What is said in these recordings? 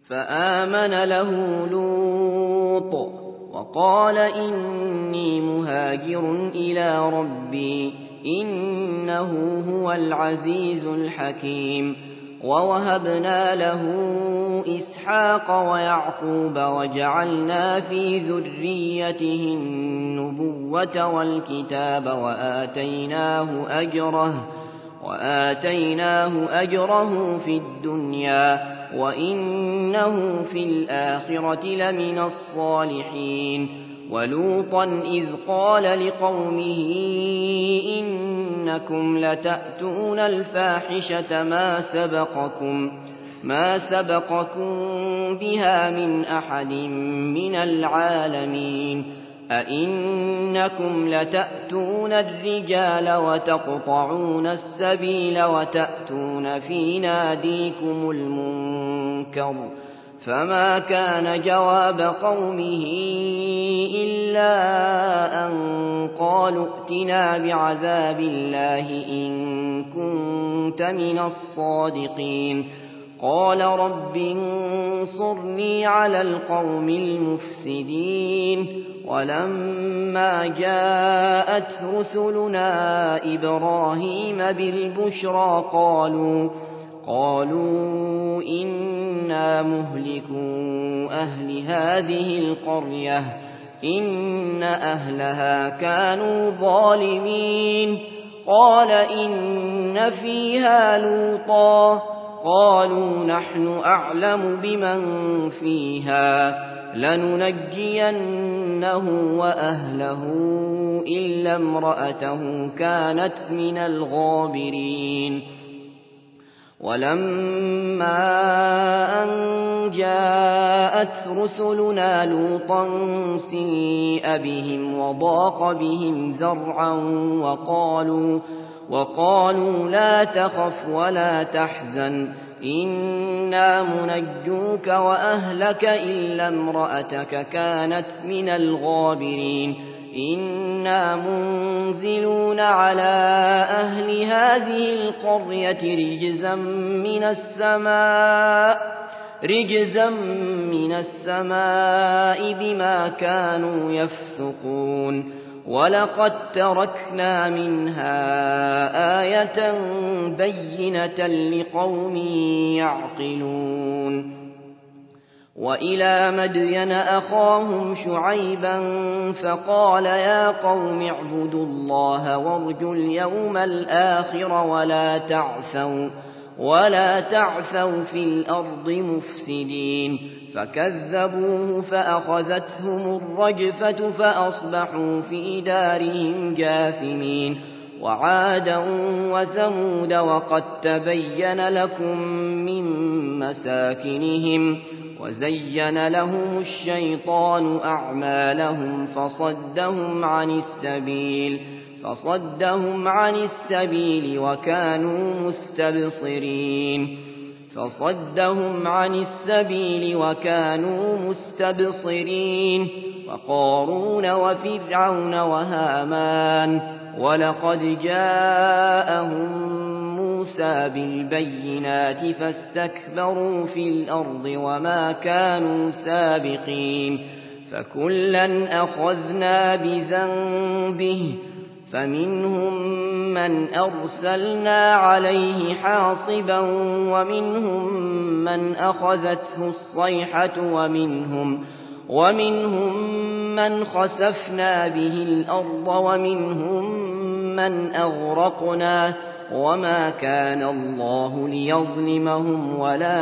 فآمن له لوط وقال إني مهاجر إلى ربي إنه هو العزيز الحكيم. ووهبنا له إسحاق ويعقوب وجعلنا في ذريته النبوة والكتاب وآتيناه أجره في الدنيا وإنه في الآخرة لمن الصالحين. ولوطا إذ قال لقومه إنكم لتأتون الفاحشة ما سبقكم بها من أحد من العالمين. أئنكم لتأتون الرجال وتقطعون السبيل وتأتون في ناديكم المنكر. فما كان جواب قومه إلا أن قالوا ائتنا بعذاب الله إن كنت من الصادقين. قال رب انصرني على القوم المفسدين. ولما جاءت رسلنا إبراهيم بالبشرى قالوا إنا مهلكو أهل هذه القرية إن أهلها كانوا ظالمين. قال إن فيها لوطا قالوا نحن أعلم بمن فيها لننجينه وأهله إلا امرأته كانت من الغابرين. ولما أن جاءت رسلنا لوطا سيء بهم وضاق بهم ذرعا وقالوا لا تخف ولا تحزن إنا منجوك وأهلك إلا امرأتك كانت من الغابرين. إنا منزلون على أهل هذه القرية رجزا من السماء بما كانوا يفسقون. ولقد تركنا منها آية بينة لقوم يعقلون. وإلى مدين أخاهم شعيبا فقال يا قوم اعبدوا الله وارجوا اليوم الآخر ولا تعثوا في الأرض مفسدين. فكذبوه فأخذتهم الرجفة فأصبحوا في دارهم جاثمين. وعادا وثمود وقد تبين لكم من مساكنهم وزين لهم الشيطان أعمالهم فصدهم عن السبيل وكانوا مستبصرين. وقارون وفرعون وهامان ولقد جاءهم موسى بالبينات فاستكبروا في الأرض وما كانوا سابقين. فكلا أخذنا بذنبه فمنهم من أرسلنا عليه حاصبا ومنهم من أخذته الصيحة ومنهم من خسفنا به الأرض ومنهم من أغرقنا وما كان الله ليظلمهم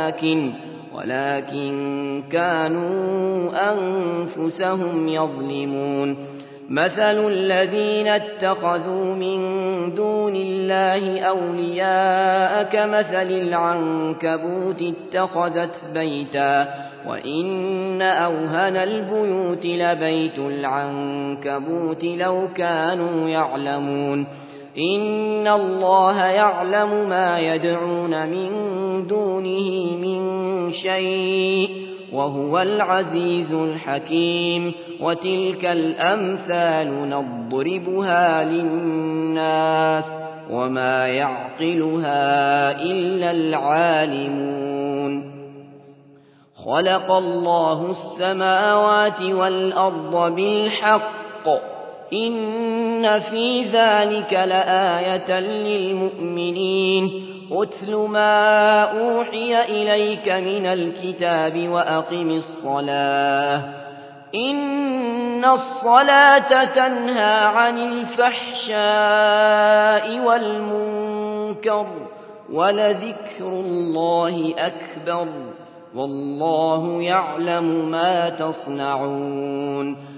ولكن كانوا أنفسهم يظلمون. مثل الذين اتخذوا من دون الله أولياء كمثل العنكبوت اتخذت بيتا وإن أوهن البيوت لبيت العنكبوت لو كانوا يعلمون. إن الله يعلم ما يدعون من دونه من شيء وهو العزيز الحكيم. وتلك الأمثال نضربها للناس وما يعقلها إلا العالمون. خلق الله السماوات والأرض بالحق إن في ذلك لآية للمؤمنين أتل ما أوحي إليك من الكتاب وأقم الصلاة إن الصلاة تنهى عن الفحشاء والمنكر ولذكر الله أكبر والله يعلم ما تصنعون